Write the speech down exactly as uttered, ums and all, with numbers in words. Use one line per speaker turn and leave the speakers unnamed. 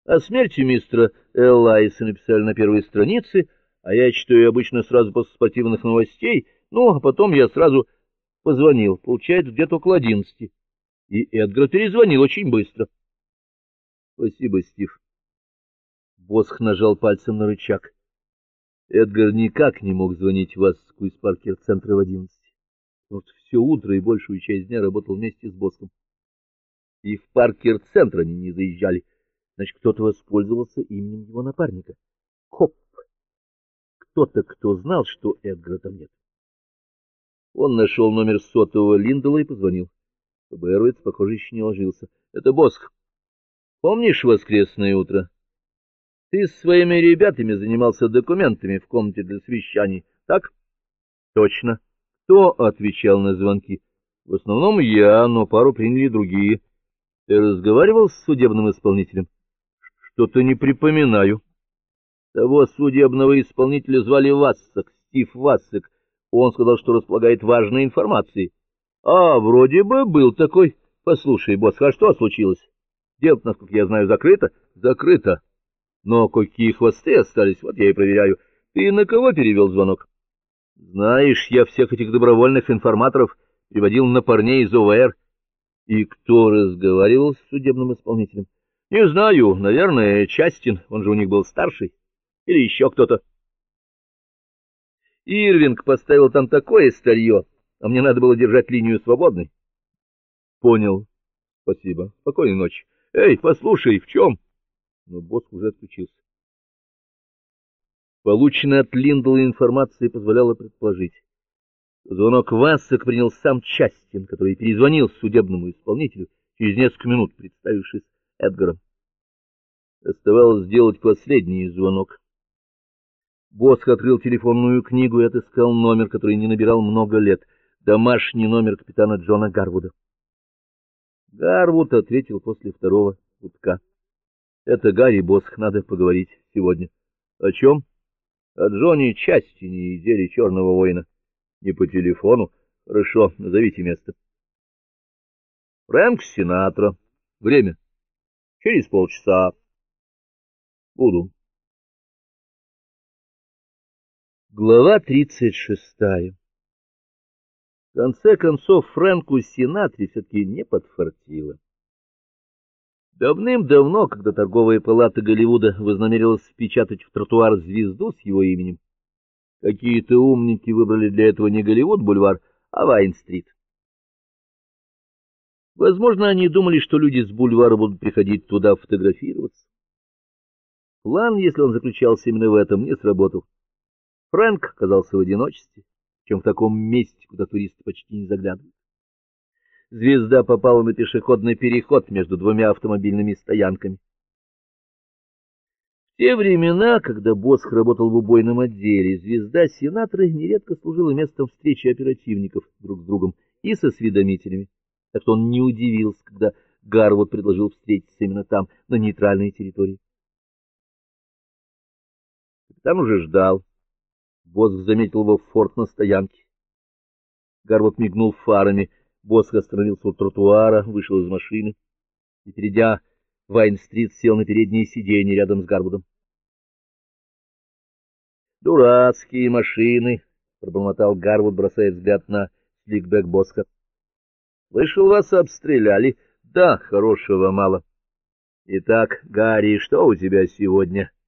О смерти мистера Эллайса написали на первой странице, а я читаю обычно сразу после спортивных новостей, ну, а потом я сразу позвонил, получается, где-то около одиннадцати, и Эдгар перезвонил очень быстро. — Спасибо, Стив. Босх нажал пальцем на рычаг. Эдгар никак не мог звонить в Асску из Паркер-центра в одиннадцать. Вот все утро и большую часть дня работал вместе с Босхом. И в Паркер-центр они не заезжали. Значит, кто-то воспользовался именем его напарника. Хоп! Кто-то, кто знал, что Эдгара там нет. Он нашел номер сотового Линдела и позвонил. ФБРовец, похоже, еще не ложился. — Это Босх. Помнишь воскресное утро? Ты с своими ребятами занимался документами в комнате для совещаний, так? — Точно. Кто отвечал на звонки? — В основном я, но пару приняли другие. Ты разговаривал с судебным исполнителем? — Что-то не припоминаю. Того судебного исполнителя звали Вассек, Стив Вассек. Он сказал, что располагает важной информацией. — А, вроде бы был такой. Послушай, босс, а что случилось? Дело, насколько я знаю, закрыто? — Закрыто. Но какие хвосты остались, вот я и проверяю. Ты на кого перевел звонок? — Знаешь, я всех этих добровольных информаторов переводил на парней из ОВР. — И кто разговаривал с судебным исполнителем? — Не знаю, наверное, Частин, он же у них был старший. Или еще кто-то. Ирвинг поставил там такое старье, а мне надо было держать линию свободной. — Понял. Спасибо. Спокойной ночи. Эй, послушай, в чем? Но босс уже отключился. Полученная от Линдела информация позволяла предположить. Звонок Вассек принял сам Частин, который перезвонил судебному исполнителю через несколько минут, представившись Эдгаром. Оставалось сделать последний звонок. Босх открыл телефонную книгу и отыскал номер, который не набирал много лет. Домашний номер капитана Джона Гарвуда. Гарвуд ответил после второго гудка. — Это Гарри, Босх, надо поговорить сегодня. — О чем? — О Джоне Частине и деле Черного воина. — Не по телефону. — Хорошо, назовите место. — Фрэнк Синатра. Время? — Через полчаса. — Буду. Глава тридцать шестая. В конце концов, Фрэнку Синатре все-таки не подфартило. Давным-давно, когда торговая палата Голливуда вознамерилась впечатать в тротуар звезду с его именем, какие-то умники выбрали для этого не Голливуд-бульвар, а Вайн-стрит. Возможно, они думали, что люди с бульвара будут приходить туда фотографироваться. План, если он заключался именно в этом, не сработал. Фрэнк оказался в одиночестве, чем в таком месте, куда туристы почти не заглядывают. Звезда попала на пешеходный переход между двумя автомобильными стоянками. В те времена, когда Босх работал в убойном отделе, звезда Синатры нередко служила местом встречи оперативников друг с другом и со осведомителями, так что он не удивился, когда Гарвуд предложил встретиться именно там, на нейтральной территории. Капитан уже ждал. Босх заметил его в форт на стоянке. Гарвуд мигнул фарами. Босх остановился у тротуара, вышел из машины и, перейдя Вайн-стрит, сел на переднее сиденье рядом с Гарвудом. «Дурацкие машины», — пробормотал Гарвуд, бросая взгляд на сликбэк Босха. «Слышал, вас обстреляли. Да, хорошего мало. Итак, Гарри, что у тебя сегодня?»